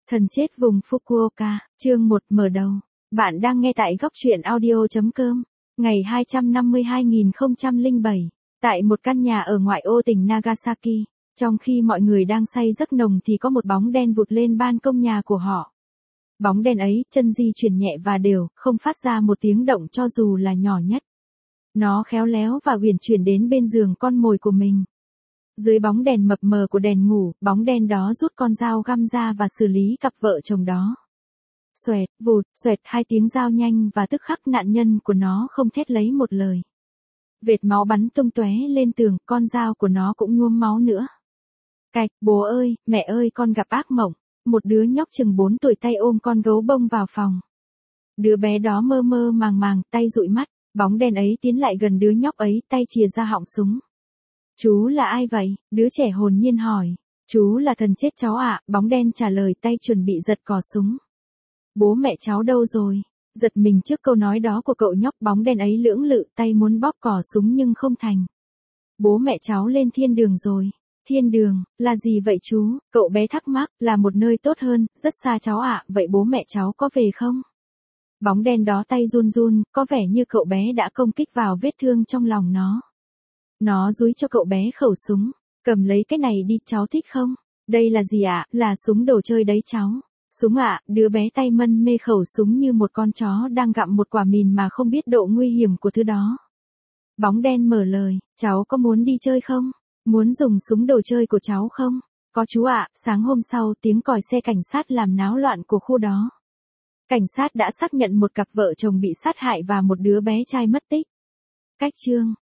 Thần chết vùng Fukuoka, chương 1 mở đầu. Bạn đang nghe tại góc truyện audio.com. Ngày 250-2007, tại một căn nhà ở ngoại ô tỉnh Nagasaki, trong khi mọi người đang say giấc nồng thì có một bóng đen vụt lên ban công nhà của họ. Bóng đen ấy, chân di chuyển nhẹ và đều, không phát ra một tiếng động cho dù là nhỏ nhất. Nó khéo léo và uyển chuyển đến bên giường con mồi của mình. Dưới bóng đèn mập mờ của đèn ngủ, bóng đen đó rút con dao găm ra và xử lý cặp vợ chồng đó. Xoẹt, vụt, xoẹt, hai tiếng dao nhanh và tức khắc nạn nhân của nó không thét lấy một lời. Vệt máu bắn tung tóe lên tường, con dao của nó cũng nhuốm máu nữa. Cạch, bố ơi, mẹ ơi, con gặp ác mộng. Một đứa nhóc chừng 4 tuổi tay ôm con gấu bông vào phòng. Đứa bé đó mơ mơ màng màng, tay dụi mắt, bóng đen ấy tiến lại gần đứa nhóc ấy, tay chìa ra họng súng. Chú là ai vậy? Đứa trẻ hồn nhiên hỏi. Chú là thần chết cháu ạ, bóng đen trả lời, tay chuẩn bị giật cò súng. Bố mẹ cháu đâu rồi? Giật mình trước câu nói đó của cậu nhóc, bóng đen ấy lưỡng lự, tay muốn bóp cò súng nhưng không thành. Bố mẹ cháu lên thiên đường rồi. Thiên đường, là gì vậy chú? Cậu bé thắc mắc, là một nơi tốt hơn, rất xa cháu ạ, vậy bố mẹ cháu có về không? Bóng đen đó tay run run, có vẻ như cậu bé đã công kích vào vết thương trong lòng nó. Nó dúi cho cậu bé khẩu súng. Cầm lấy cái này đi, cháu thích không? Đây là gì ạ? Là súng đồ chơi đấy cháu. Súng ạ, đứa bé tay mân mê khẩu súng như một con chó đang gặm một quả mìn mà không biết độ nguy hiểm của thứ đó. Bóng đen mở lời, cháu có muốn đi chơi không? Muốn dùng súng đồ chơi của cháu không? Có chú ạ. Sáng hôm sau, tiếng còi xe cảnh sát làm náo loạn của khu đó. Cảnh sát đã xác nhận một cặp vợ chồng bị sát hại và một đứa bé trai mất tích. Cách chương